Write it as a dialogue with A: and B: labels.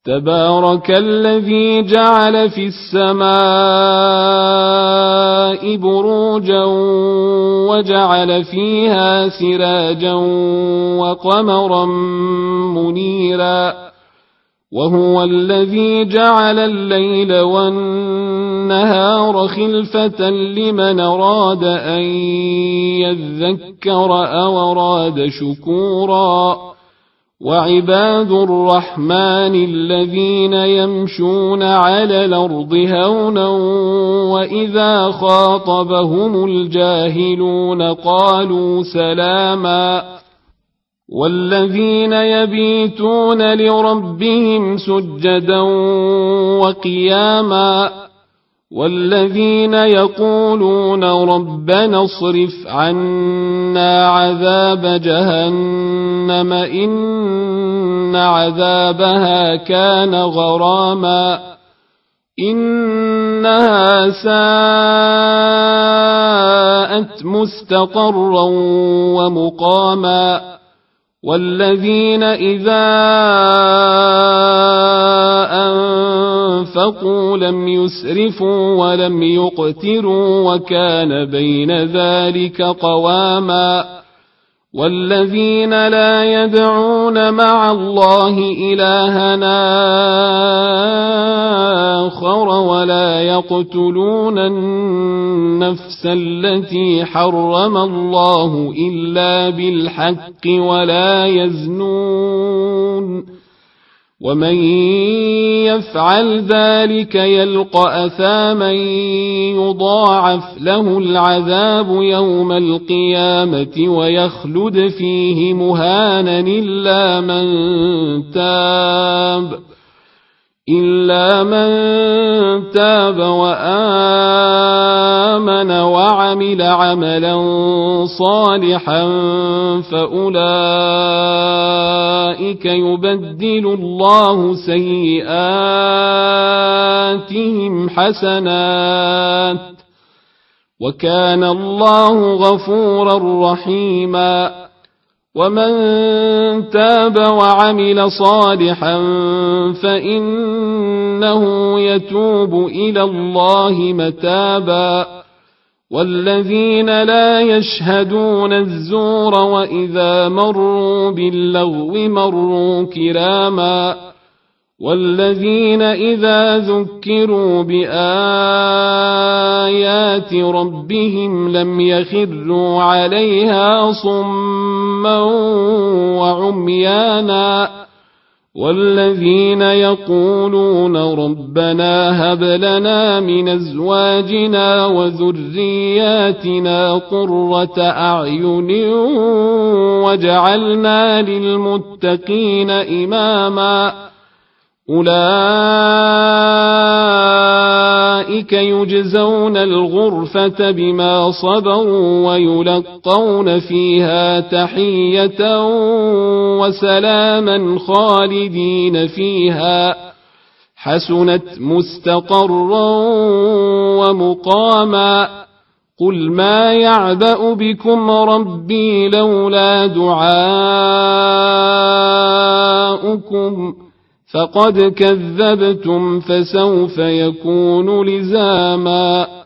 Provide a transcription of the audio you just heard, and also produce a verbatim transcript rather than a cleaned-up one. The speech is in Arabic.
A: تبارك الذي جعل في السماء بروجا وجعل فيها سراجا وقمرا منيرا وهو الذي جعل الليل والنهار خلفة لمن أراد أن يذكر أو أراد شكورا وعباد الرحمن الذين يمشون على الأرض هونا وإذا خاطبهم الجاهلون قالوا سلاما والذين يبيتون لربهم سجدا وقياما والذين يقولون ربنا اصرف عنا عذاب جهنم إن عذابها كان غراما إنها ساءت مستقرا ومقاما والذين إذا أنفقوا لم يسرفوا ولم يقتروا وكان بين ذلك قواما والذين لا يدعون مع الله إلهنا آخر ولا يقتلون النفس التي حرم الله إلا بالحق ولا يزنون ومن يفعل ذلك يلقى أثاما يضاعف له العذاب يوم القيامة ويخلد فيه مهانا إلا من تاب إلا من تاب وآمن وعمل عملا صالحا فأولئك يبدل الله سيئاتهم حسنات وكان الله غفورا رحيما ومن تاب وعمل صالحا فإنه يتوب إلى الله متابا والذين لا يشهدون الزور وإذا مروا باللغو مروا كراما والذين إذا ذكروا بآيات ربهم لم يخروا عليها صما وعميانا والذين يقولون ربنا هب لنا من أزواجنا وذرياتنا قرة أعين واجعلنا للمتقين إماما أولئك يجزون الغرفة بما صبروا ويلقون فيها تحية وسلاما خالدين فيها حسنت مستقرا ومقاما قل ما يعبأ بكم ربي لولا دعاؤكم فقد كذبتم فسوف يكون لزاما